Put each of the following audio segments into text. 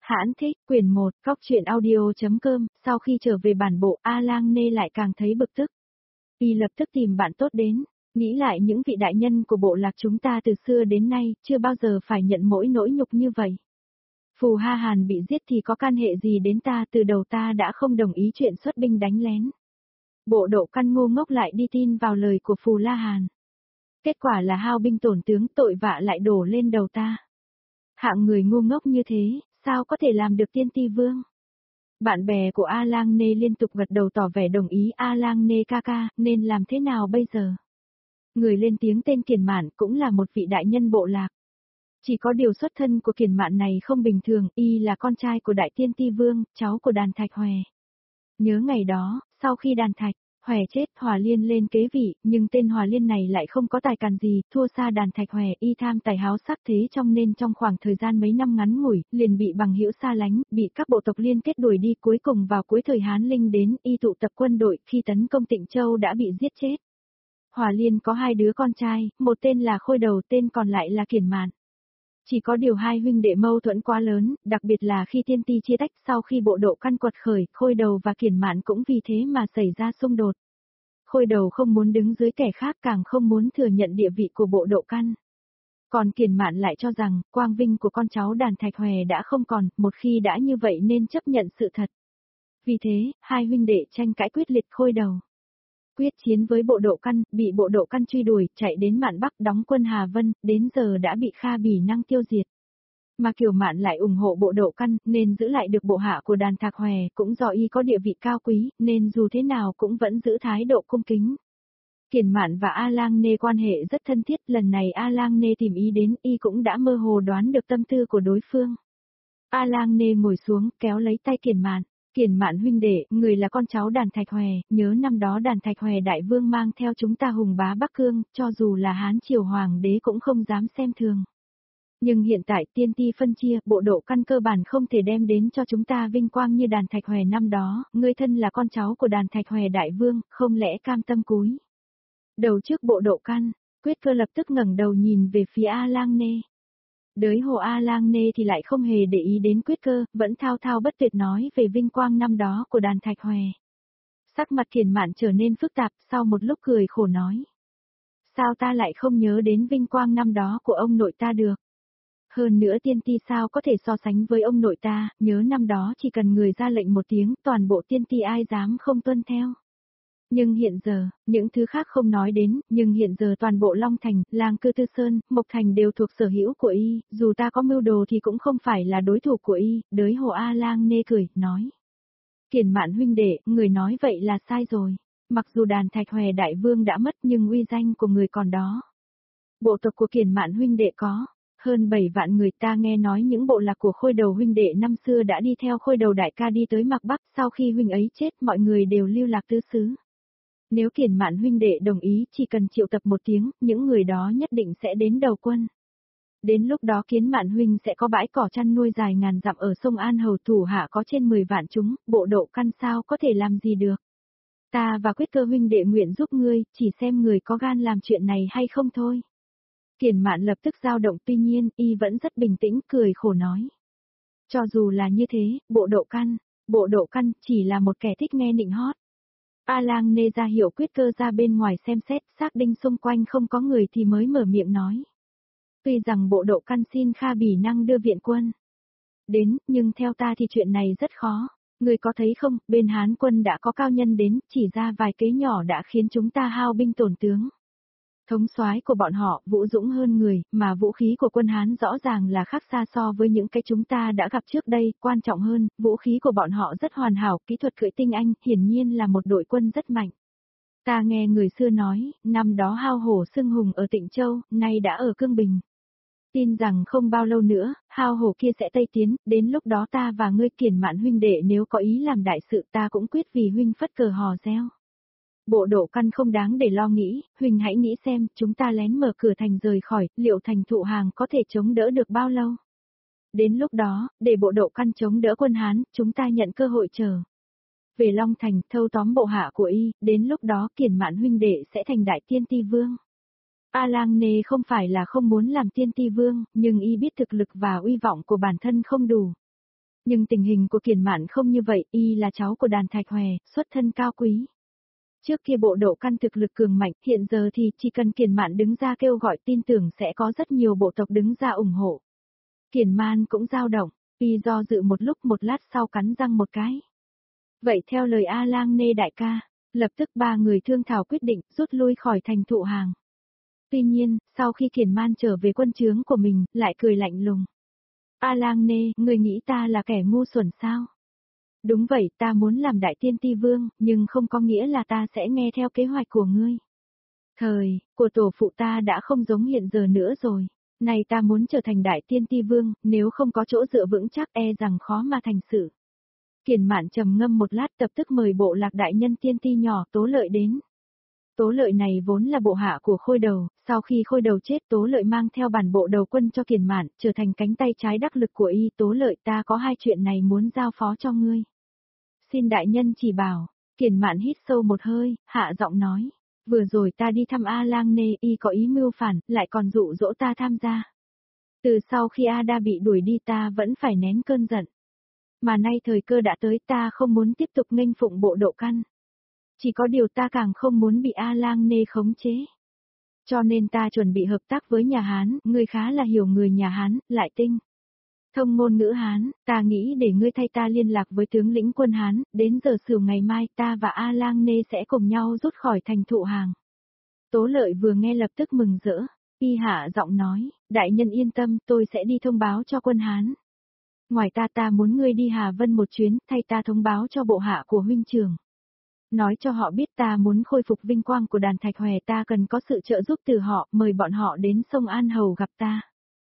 Hãn thích, quyển 1, Góc truyện audio.com, sau khi trở về bản bộ, A Lang Nê lại càng thấy bực tức. Y lập tức tìm bạn tốt đến, nghĩ lại những vị đại nhân của bộ lạc chúng ta từ xưa đến nay, chưa bao giờ phải nhận mỗi nỗi nhục như vậy. Phù Ha Hàn bị giết thì có can hệ gì đến ta, từ đầu ta đã không đồng ý chuyện xuất binh đánh lén. Bộ Độ Căn ngu ngốc lại đi tin vào lời của Phù La Hàn. Kết quả là hao binh tổn tướng, tội vạ lại đổ lên đầu ta. Hạng người ngu ngốc như thế, sao có thể làm được tiên ti vương? Bạn bè của A Lang Nê liên tục gật đầu tỏ vẻ đồng ý. A Lang Nê ca ca, nên làm thế nào bây giờ? Người lên tiếng tên Kiền Mạn cũng là một vị đại nhân bộ lạc. Chỉ có điều xuất thân của Kiền Mạn này không bình thường, y là con trai của đại tiên ti vương, cháu của Đàn Thạch Hòe. Nhớ ngày đó, sau khi Đàn Thạch Hòe chết, Hòa Liên lên kế vị, nhưng tên Hòa Liên này lại không có tài càn gì, thua xa Đàn Thạch Hòe. Y tham tài háo sắc thế nên trong khoảng thời gian mấy năm ngắn ngủi, liền bị bằng hữu xa lánh, bị các bộ tộc liên kết đuổi đi. Cuối cùng vào cuối thời Hán Linh đến, y tụ tập quân đội, khi tấn công Tịnh Châu đã bị giết chết. Hòa Liên có hai đứa con trai, một tên là Khôi Đầu, tên còn lại là Kiền Mạn. Chỉ có điều hai huynh đệ mâu thuẫn quá lớn, đặc biệt là khi tiên ti chia tách, sau khi bộ Độ Căn quật khởi, Khôi Đầu và Kiền Mạn cũng vì thế mà xảy ra xung đột. Khôi Đầu không muốn đứng dưới kẻ khác, càng không muốn thừa nhận địa vị của bộ Độ Căn. Còn Kiền Mạn lại cho rằng, quang vinh của con cháu Đàn Thạch Hòe đã không còn, một khi đã như vậy nên chấp nhận sự thật. Vì thế, hai huynh đệ tranh cãi quyết liệt. Khôi Đầu quyết chiến với bộ Độ Căn, bị bộ Độ Căn truy đuổi, chạy đến Mạn Bắc đóng quân Hà Vân, đến giờ đã bị Kha Bỉ Năng tiêu diệt. Mà Kiều Mạn lại ủng hộ bộ Độ Căn, nên giữ lại được bộ hạ của Đàn Thạch Hòe, cũng do y có địa vị cao quý, nên dù thế nào cũng vẫn giữ thái độ cung kính. Kiền Mạn và A Lang Nê quan hệ rất thân thiết, lần này A Lang Nê tìm ý đến, y cũng đã mơ hồ đoán được tâm tư của đối phương. A Lang Nê ngồi xuống, kéo lấy tay Kiền Mạn. Kiền Mạn huynh đệ, người là con cháu Đàn Thạch Hòe, nhớ năm đó Đàn Thạch Hòe đại vương mang theo chúng ta hùng bá Bắc Cương, cho dù là Hán triều hoàng đế cũng không dám xem thường. Nhưng hiện tại tiên ti phân chia, bộ Độ Căn cơ bản không thể đem đến cho chúng ta vinh quang như Đàn Thạch Hòe năm đó, ngươi thân là con cháu của Đàn Thạch Hòe đại vương, không lẽ cam tâm cúi đầu trước bộ Độ Căn? Quyết Cơ lập tức ngẩng đầu nhìn về phía A Lang Nê. Đới hồ A Lang Nê thì lại không hề để ý đến Quyết Cơ, vẫn thao thao bất tuyệt nói về vinh quang năm đó của Đàn Thạch Hòe. Sắc mặt Kiền Mạn trở nên phức tạp, sau một lúc cười khổ nói. Sao ta lại không nhớ đến vinh quang năm đó của ông nội ta được? Hơn nữa tiên ti sao có thể so sánh với ông nội ta, nhớ năm đó chỉ cần người ra lệnh một tiếng, toàn bộ tiên ti ai dám không tuân theo. Nhưng hiện giờ, những thứ khác không nói đến, nhưng hiện giờ toàn bộ Long Thành, Lang Cư Tư Sơn, Mộc Thành đều thuộc sở hữu của y, dù ta có mưu đồ thì cũng không phải là đối thủ của y. Đới hồ A Lang Nê cười, nói. Kiền Mạn huynh đệ, người nói vậy là sai rồi. Mặc dù Đàn Thạch Hòe đại vương đã mất nhưng uy danh của người còn đó. Bộ tộc của Kiền Mạn huynh đệ có hơn 7 vạn người, ta nghe nói những bộ lạc của Khôi Đầu huynh đệ năm xưa đã đi theo Khôi Đầu đại ca đi tới Mạc Bắc, sau khi huynh ấy chết mọi người đều lưu lạc tứ xứ. Nếu Kiền Mạn huynh đệ đồng ý, chỉ cần triệu tập một tiếng, những người đó nhất định sẽ đến đầu quân. Đến lúc đó Kiền Mạn huynh sẽ có bãi cỏ chăn nuôi dài ngàn dặm ở sông An Hầu, thủ hạ có trên 10 vạn chúng, bộ Độ Căn sao có thể làm gì được. Ta và Quyết Cơ huynh đệ nguyện giúp ngươi, chỉ xem người có gan làm chuyện này hay không thôi. Kiền Mạn lập tức dao động, tuy nhiên, y vẫn rất bình tĩnh, cười khổ nói. Cho dù là như thế, bộ Độ Căn chỉ là một kẻ thích nghe nịnh hót. A Lang Nê ra hiệu Quyết Cơ ra bên ngoài xem xét, xác định xung quanh không có người thì mới mở miệng nói. Tuy rằng bộ Độ Căn xin Kha Bỉ Năng đưa viện quân đến, nhưng theo ta thì chuyện này rất khó. Người có thấy không, bên Hán quân đã có cao nhân đến, chỉ ra vài kế nhỏ đã khiến chúng ta hao binh tổn tướng. Thống soái của bọn họ vũ dũng hơn người, mà vũ khí của quân Hán rõ ràng là khác xa so với những cái chúng ta đã gặp trước đây, quan trọng hơn, vũ khí của bọn họ rất hoàn hảo, kỹ thuật cưỡi tinh anh, hiển nhiên là một đội quân rất mạnh. Ta nghe người xưa nói, năm đó hao hổ xưng hùng ở Tịnh Châu, nay đã ở Cương Bình. Tin rằng không bao lâu nữa, hao hổ kia sẽ tây tiến, đến lúc đó ta và ngươi Kiền Mạn huynh đệ nếu có ý làm đại sự ta cũng quyết vì huynh phất cờ hò reo. Bộ Độ Căn không đáng để lo nghĩ, huynh hãy nghĩ xem, chúng ta lén mở cửa thành rời khỏi, liệu thành thụ hàng có thể chống đỡ được bao lâu? Đến lúc đó, để bộ Độ Căn chống đỡ quân Hán, chúng ta nhận cơ hội trở về Long Thành, thâu tóm bộ hạ của y, đến lúc đó Kiền Mạn huynh đệ sẽ thành đại tiên ti vương. A Lang Nê không phải là không muốn làm tiên ti vương, nhưng y biết thực lực và uy vọng của bản thân không đủ. Nhưng tình hình của Kiền Mạn không như vậy, y là cháu của Đàn Thạch Hòe, xuất thân cao quý. Trước kia bộ Độ Căn thực lực cường mạnh, hiện giờ thì chỉ cần Kiền Mạn đứng ra kêu gọi tin tưởng sẽ có rất nhiều bộ tộc đứng ra ủng hộ. Kiền Man cũng dao động, y do dự một lúc một lát sau cắn răng một cái. Vậy theo lời A Lang Nê đại ca, lập tức ba người thương thảo quyết định rút lui khỏi thành Thụ Hàng. Tuy nhiên, sau khi Kiền Man trở về quân trướng của mình, lại cười lạnh lùng. A Lang Nê, ngươi nghĩ ta là kẻ ngu xuẩn sao? Đúng vậy, ta muốn làm đại tiên ti vương, nhưng không có nghĩa là ta sẽ nghe theo kế hoạch của ngươi. Thời của tổ phụ ta đã không giống hiện giờ nữa rồi. Này ta muốn trở thành đại tiên ti vương, nếu không có chỗ dựa vững chắc e rằng khó mà thành sự. Kiền Mạn trầm ngâm một lát tập tức mời bộ lạc đại nhân tiên ti nhỏ Tố Lợi đến. Tố Lợi này vốn là bộ hạ của Khôi Đầu, sau khi Khôi Đầu chết Tố Lợi mang theo bản bộ đầu quân cho Kiền Mạn, trở thành cánh tay trái đắc lực của y. Tố Lợi, ta có hai chuyện này muốn giao phó cho ngươi. Xin đại nhân chỉ bảo. Kiền Mạn hít sâu một hơi, hạ giọng nói. Vừa rồi ta đi thăm A Lang Nê, y có ý mưu phản, lại còn dụ dỗ ta tham gia. Từ sau khi A Đa bị đuổi đi ta vẫn phải nén cơn giận. Mà nay thời cơ đã tới, ta không muốn tiếp tục nghênh phụng bộ Độ Căn. Chỉ có điều ta càng không muốn bị A Lang Nê khống chế. Cho nên ta chuẩn bị hợp tác với nhà Hán, ngươi khá là hiểu người nhà Hán, lại tinh. Thông ngôn ngữ Hán, ta nghĩ để ngươi thay ta liên lạc với tướng lĩnh quân Hán, đến giờ Sửu ngày mai ta và A Lang Nê sẽ cùng nhau rút khỏi thành Thụ Hàng. Tố Lợi vừa nghe lập tức mừng rỡ, y hạ giọng nói, đại nhân yên tâm, tôi sẽ đi thông báo cho quân Hán. Ngoài ta muốn ngươi đi Hà Vân một chuyến, thay ta thông báo cho bộ hạ của huynh trưởng. Nói cho họ biết ta muốn khôi phục vinh quang của Đàn Thạch Hòe, ta cần có sự trợ giúp từ họ, mời bọn họ đến sông An Hầu gặp ta.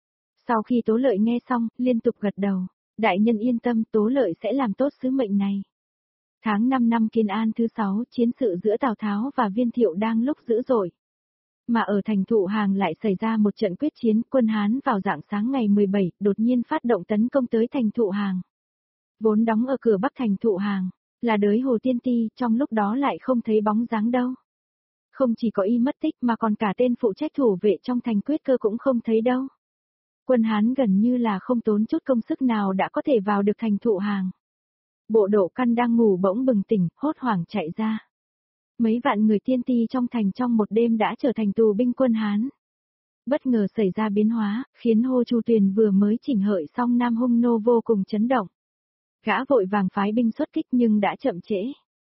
Sau khi Tố Lợi nghe xong, liên tục gật đầu. Đại nhân yên tâm, Tố Lợi sẽ làm tốt sứ mệnh này. Tháng 5 năm Kiên An thứ 6, chiến sự giữa Tào Tháo và Viên Thiệu đang lúc dữ dội. Mà ở thành Thụ Hàng lại xảy ra một trận quyết chiến, quân Hán vào rạng sáng ngày 17, đột nhiên phát động tấn công tới thành Thụ Hàng. Vốn đóng ở cửa bắc thành Thụ Hàng, là đới Hồ Tiên Ti, trong lúc đó lại không thấy bóng dáng đâu. Không chỉ có y mất tích mà còn cả tên phụ trách thủ vệ trong thành Quyết Cơ cũng không thấy đâu. Quân Hán gần như là không tốn chút công sức nào đã có thể vào được thành Thụ Hàng. Bộ Độ Căn đang ngủ bỗng bừng tỉnh, hốt hoảng chạy ra. Mấy vạn người tiên ti trong thành trong một đêm đã trở thành tù binh quân Hán. Bất ngờ xảy ra biến hóa, khiến Hô Chu Tuyền vừa mới chỉnh hợi xong Nam Hung Nô vô cùng chấn động. Gã vội vàng phái binh xuất kích nhưng đã chậm trễ.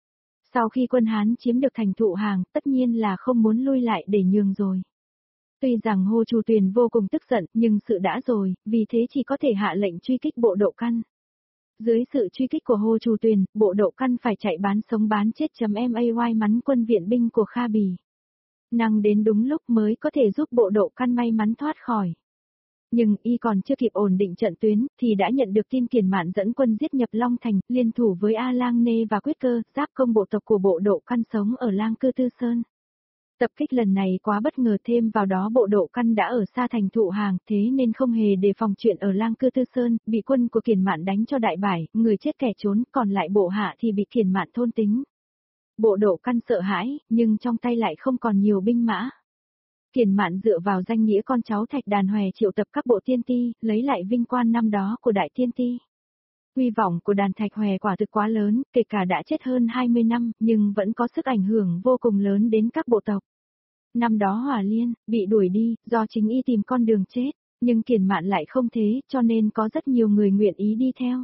Sau khi quân Hán chiếm được thành Thụ Hàng, tất nhiên là không muốn lui lại để nhường rồi. Tuy rằng Hô Chu Tuyền vô cùng tức giận, nhưng sự đã rồi, vì thế chỉ có thể hạ lệnh truy kích bộ Độ Căn. Dưới sự truy kích của Hô Chu Tuyền, bộ Độ Căn phải chạy bán sống bán chết. May mắn quân viện binh của Kha Bì năng đến đúng lúc mới có thể giúp bộ Độ Căn may mắn thoát khỏi. Nhưng y còn chưa kịp ổn định trận tuyến, thì đã nhận được tin Kiền Mạn dẫn quân giết nhập Long Thành, liên thủ với A Lang Nê và Quyết Cơ, giáp công bộ tộc của bộ Độ Căn sống ở Lang Cư Tư Sơn. Tập kích lần này quá bất ngờ, thêm vào đó bộ Độ Căn đã ở xa thành Thụ Hàng, thế nên không hề đề phòng chuyện ở Lang Cư Tư Sơn, bị quân của Kiền Mạn đánh cho đại bại, người chết kẻ trốn, còn lại bộ hạ thì bị Kiền Mạn thôn tính. Bộ Độ Căn sợ hãi, nhưng trong tay lại không còn nhiều binh mã. Kiền Mạn dựa vào danh nghĩa con cháu Thạch Đàn Hòe triệu tập các bộ tiên ti, lấy lại vinh quang năm đó của đại tiên ti. Hy vọng của Đàn Thạch Hòe quả thực quá lớn, kể cả đã chết hơn 20 năm, nhưng vẫn có sức ảnh hưởng vô cùng lớn đến các bộ tộc. Năm đó Hỏa Liên, bị đuổi đi, do chính y tìm con đường chết, nhưng Kiền Mạn lại không thế, cho nên có rất nhiều người nguyện ý đi theo.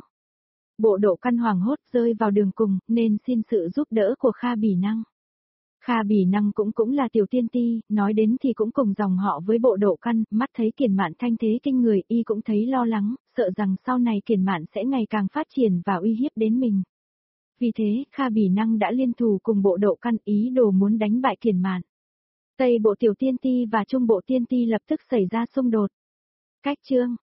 Bộ Độ Căn hoảng hốt rơi vào đường cùng, nên xin sự giúp đỡ của Kha Bì Năng. Kha Bì Năng cũng là tiểu tiên ti, nói đến thì cũng cùng dòng họ với bộ Độ Căn, mắt thấy Kiền Mạn thanh thế kinh người, y cũng thấy lo lắng, sợ rằng sau này Kiền Mạn sẽ ngày càng phát triển và uy hiếp đến mình. Vì thế, Kha Bì Năng đã liên thủ cùng bộ Độ Căn, ý đồ muốn đánh bại Kiền Mạn. Tây bộ tiểu tiên ti và trung bộ tiên ti lập tức xảy ra xung đột. Cách chương